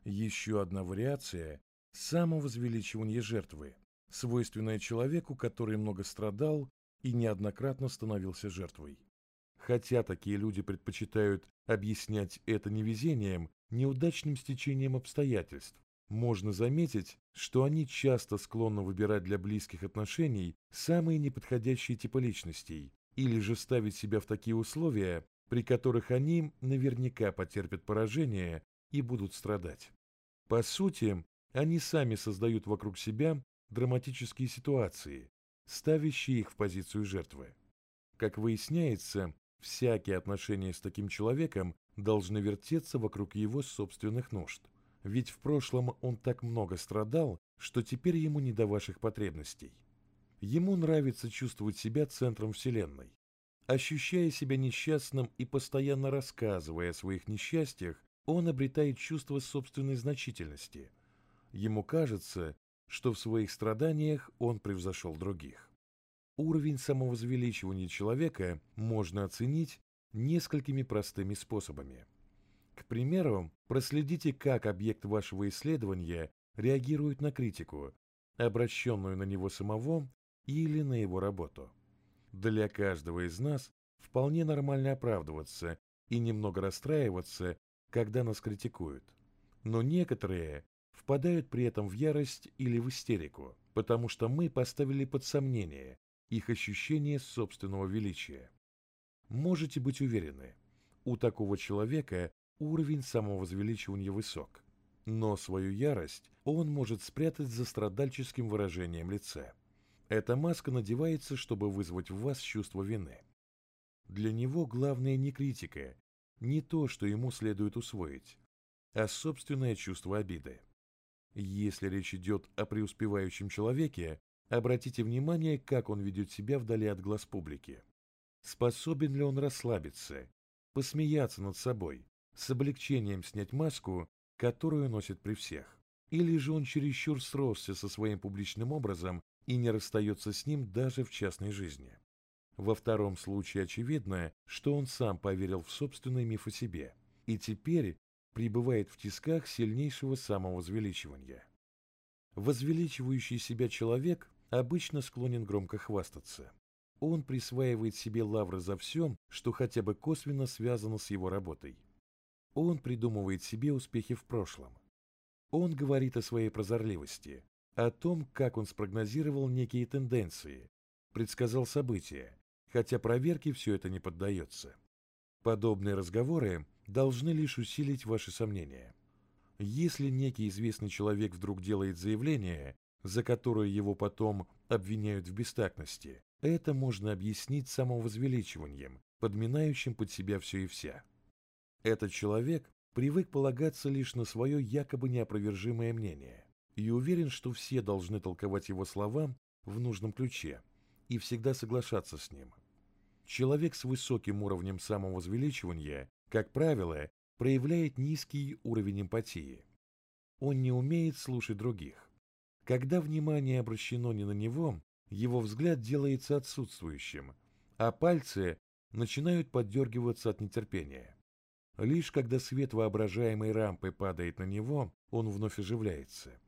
Еще одна вариация самовозвеличивания жертвы, свойственная человеку, который много страдал и неоднократно становился жертвой. Хотя такие люди предпочитают объяснять это невезением, неудачным стечением обстоятельств, можно заметить, что они часто склонны выбирать для близких отношений самые неподходящие типы личностей или же ставить себя в такие условия, при которых они наверняка потерпят поражение и будут страдать. По сути, они сами создают вокруг себя драматические ситуации, ставящие их в позицию жертвы. Как выясняется, всякие отношения с таким человеком должны вертеться вокруг его собственных нужд. Ведь в прошлом он так много страдал, что теперь ему не до ваших потребностей. Ему нравится чувствовать себя центром Вселенной. Ощущая себя несчастным и постоянно рассказывая о своих несчастьях, он обретает чувство собственной значительности. Ему кажется, что в своих страданиях он превзошел других. Уровень самовозвеличивания человека можно оценить несколькими простыми способами. К примеру, проследите, как объект вашего исследования реагирует на критику, обращенную на него самого или на его работу. Для каждого из нас вполне нормально оправдываться и немного расстраиваться, когда нас критикуют. Но некоторые впадают при этом в ярость или в истерику, потому что мы поставили под сомнение их ощущение собственного величия. Можете быть уверены, у такого человека уровень самовозвеличивания высок, но свою ярость он может спрятать за страдальческим выражением лица. Эта маска надевается, чтобы вызвать в вас чувство вины. Для него главное не критика, не то, что ему следует усвоить, а собственное чувство обиды. Если речь идет о преуспевающем человеке, обратите внимание, как он ведет себя вдали от глаз публики. Способен ли он расслабиться, посмеяться над собой, с облегчением снять маску, которую носит при всех? Или же он чересчур сросся со своим публичным образом и не расстается с ним даже в частной жизни? Во втором случае очевидно, что он сам поверил в собственный миф о себе и теперь пребывает в тисках сильнейшего самовозвеличивания. Возвеличивающий себя человек обычно склонен громко хвастаться. Он присваивает себе лавры за все, что хотя бы косвенно связано с его работой. Он придумывает себе успехи в прошлом. Он говорит о своей прозорливости, о том, как он спрогнозировал некие тенденции, предсказал события, хотя проверке все это не поддается. Подобные разговоры должны лишь усилить ваши сомнения. Если некий известный человек вдруг делает заявление, за которое его потом обвиняют в бестактности, это можно объяснить самовозвеличиванием, подминающим под себя все и вся. Этот человек привык полагаться лишь на свое якобы неопровержимое мнение и уверен, что все должны толковать его слова в нужном ключе и всегда соглашаться с ним. Человек с высоким уровнем самовозвеличивания, как правило, проявляет низкий уровень эмпатии. Он не умеет слушать других. Когда внимание обращено не на него, его взгляд делается отсутствующим, а пальцы начинают поддергиваться от нетерпения. Лишь когда свет воображаемой рампы падает на него, он вновь оживляется.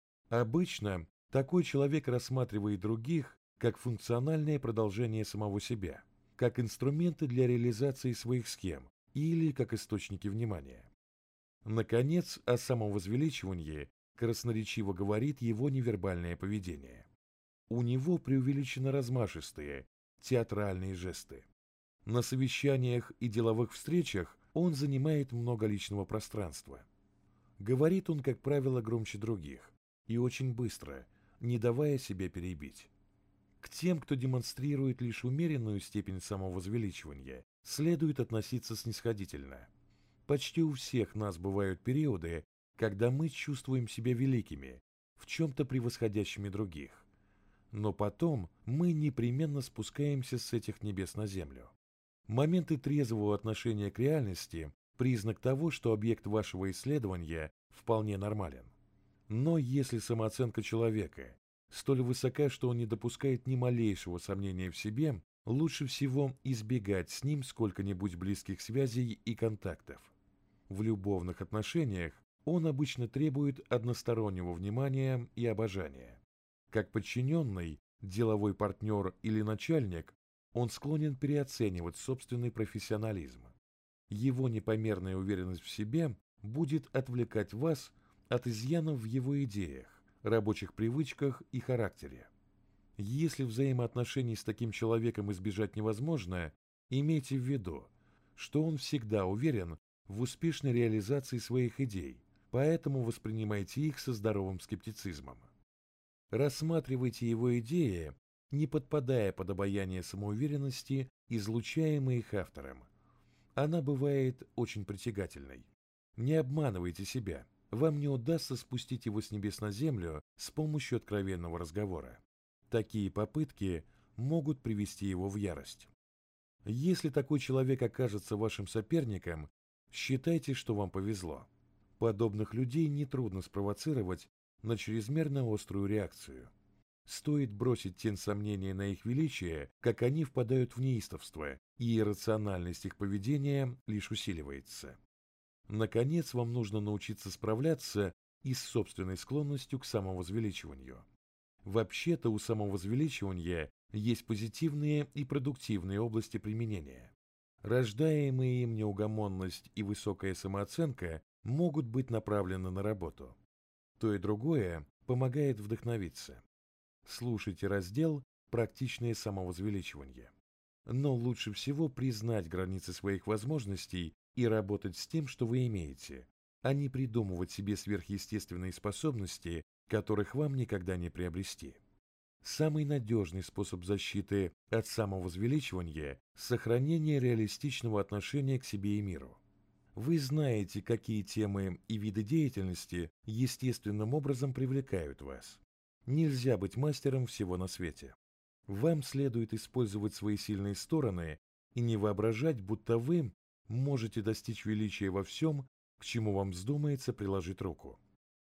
Обычно такой человек рассматривает других как функциональное продолжение самого себя, как инструменты для реализации своих схем или как источники внимания. Наконец, о самовозвеличивании красноречиво говорит его невербальное поведение. У него преувеличенно размашистые, театральные жесты. На совещаниях и деловых встречах он занимает много личного пространства. Говорит он, как правило, громче других и очень быстро, не давая себя перебить. К тем, кто демонстрирует лишь умеренную степень самовозвеличивания, следует относиться снисходительно. Почти у всех нас бывают периоды, когда мы чувствуем себя великими, в чем-то превосходящими других. Но потом мы непременно спускаемся с этих небес на землю. Моменты трезвого отношения к реальности – признак того, что объект вашего исследования вполне нормален. Но если самооценка человека столь высока, что он не допускает ни малейшего сомнения в себе, лучше всего избегать с ним сколько-нибудь близких связей и контактов. В любовных отношениях Он обычно требует одностороннего внимания и обожания. Как подчиненный, деловой партнер или начальник, он склонен переоценивать собственный профессионализм. Его непомерная уверенность в себе будет отвлекать вас от изъянов в его идеях, рабочих привычках и характере. Если взаимоотношений с таким человеком избежать невозможно, имейте в виду, что он всегда уверен в успешной реализации своих идей, поэтому воспринимайте их со здоровым скептицизмом. Рассматривайте его идеи, не подпадая под обаяние самоуверенности, излучаемой их автором. Она бывает очень притягательной. Не обманывайте себя, вам не удастся спустить его с небес на землю с помощью откровенного разговора. Такие попытки могут привести его в ярость. Если такой человек окажется вашим соперником, считайте, что вам повезло. Подобных людей нетрудно спровоцировать на чрезмерно острую реакцию. Стоит бросить тень сомнения на их величие, как они впадают в неистовство, и иррациональность их поведения лишь усиливается. Наконец, вам нужно научиться справляться и с собственной склонностью к самовозвеличиванию. Вообще-то у самовозвеличивания есть позитивные и продуктивные области применения. Рождаемые им неугомонность и высокая самооценка могут быть направлены на работу. То и другое помогает вдохновиться. Слушайте раздел «Практичное самовозвеличивание». Но лучше всего признать границы своих возможностей и работать с тем, что вы имеете, а не придумывать себе сверхъестественные способности, которых вам никогда не приобрести. Самый надежный способ защиты от самовозвеличивания – сохранение реалистичного отношения к себе и миру. Вы знаете, какие темы и виды деятельности естественным образом привлекают вас. Нельзя быть мастером всего на свете. Вам следует использовать свои сильные стороны и не воображать, будто вы можете достичь величия во всем, к чему вам вздумается приложить руку.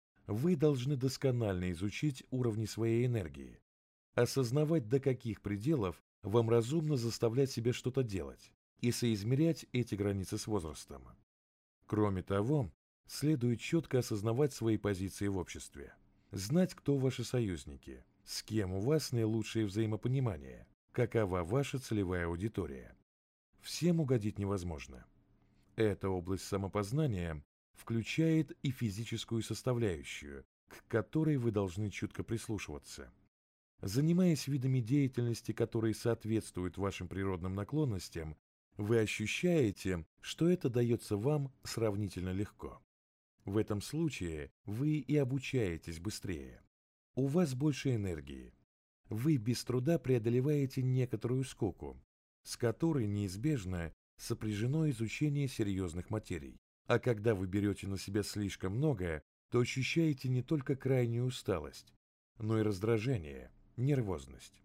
Вы должны досконально изучить уровни своей энергии, осознавать, до каких пределов вам разумно заставлять себя что-то делать, и соизмерять эти границы с возрастом. Кроме того, следует четко осознавать свои позиции в обществе, знать, кто ваши союзники, с кем у вас наилучшее взаимопонимание, какова ваша целевая аудитория. Всем угодить невозможно. Эта область самопознания включает и физическую составляющую, к которой вы должны чутко прислушиваться. Занимаясь видами деятельности, которые соответствуют вашим природным наклонностям, вы ощущаете, что это дается вам сравнительно легко. В этом случае вы и обучаетесь быстрее. У вас больше энергии. Вы без труда преодолеваете некоторую скуку, с которой неизбежно сопряжено изучение серьезных материй. А когда вы берете на себя слишком много, то ощущаете не только крайнюю усталость, но и раздражение, нервозность.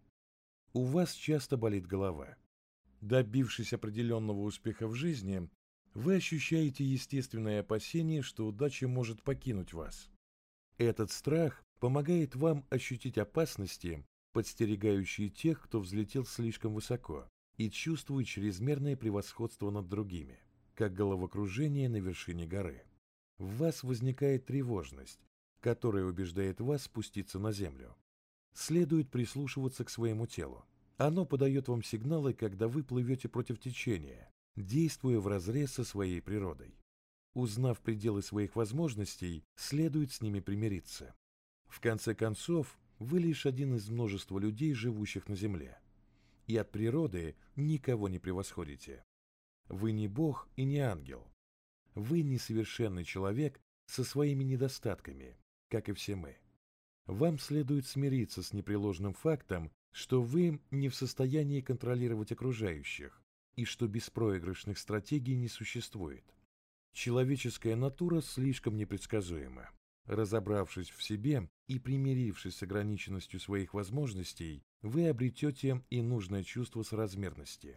У вас часто болит голова. Добившись определенного успеха в жизни, вы ощущаете естественное опасение, что удача может покинуть вас. Этот страх помогает вам ощутить опасности, подстерегающие тех, кто взлетел слишком высоко и чувствует чрезмерное превосходство над другими, как головокружение на вершине горы. В вас возникает тревожность, которая убеждает вас спуститься на землю. Следует прислушиваться к своему телу. Оно подает вам сигналы, когда вы плывете против течения, действуя вразрез со своей природой. Узнав пределы своих возможностей, следует с ними примириться. В конце концов, вы лишь один из множества людей, живущих на Земле. И от природы никого не превосходите. Вы не Бог и не ангел. Вы несовершенный человек со своими недостатками, как и все мы. Вам следует смириться с непреложным фактом, что вы не в состоянии контролировать окружающих, и что беспроигрышных стратегий не существует. Человеческая натура слишком непредсказуема. Разобравшись в себе и примирившись с ограниченностью своих возможностей, вы обретете и нужное чувство соразмерности.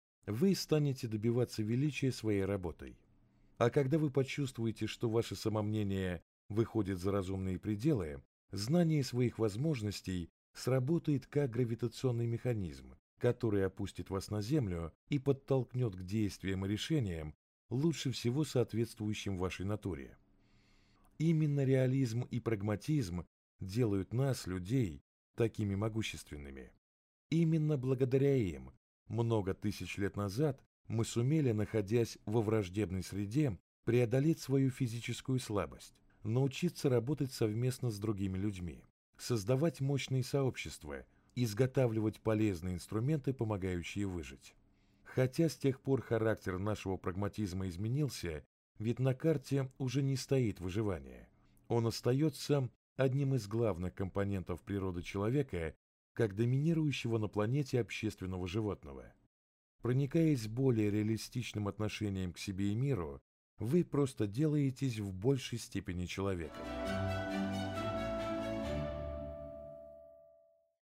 Вы станете добиваться величия своей работой. А когда вы почувствуете, что ваше самомнение выходит за разумные пределы, знание своих возможностей сработает как гравитационный механизм, который опустит вас на землю и подтолкнет к действиям и решениям, лучше всего соответствующим вашей натуре. Именно реализм и прагматизм делают нас, людей, такими могущественными. Именно благодаря им много тысяч лет назад мы сумели, находясь во враждебной среде, преодолеть свою физическую слабость, научиться работать совместно с другими людьми, создавать мощные сообщества, изготавливать полезные инструменты, помогающие выжить. Хотя с тех пор характер нашего прагматизма изменился, ведь на карте уже не стоит выживание. Он остается одним из главных компонентов природы человека, как доминирующего на планете общественного животного. Проникаясь более реалистичным отношением к себе и миру, вы просто делаетесь в большей степени человеком.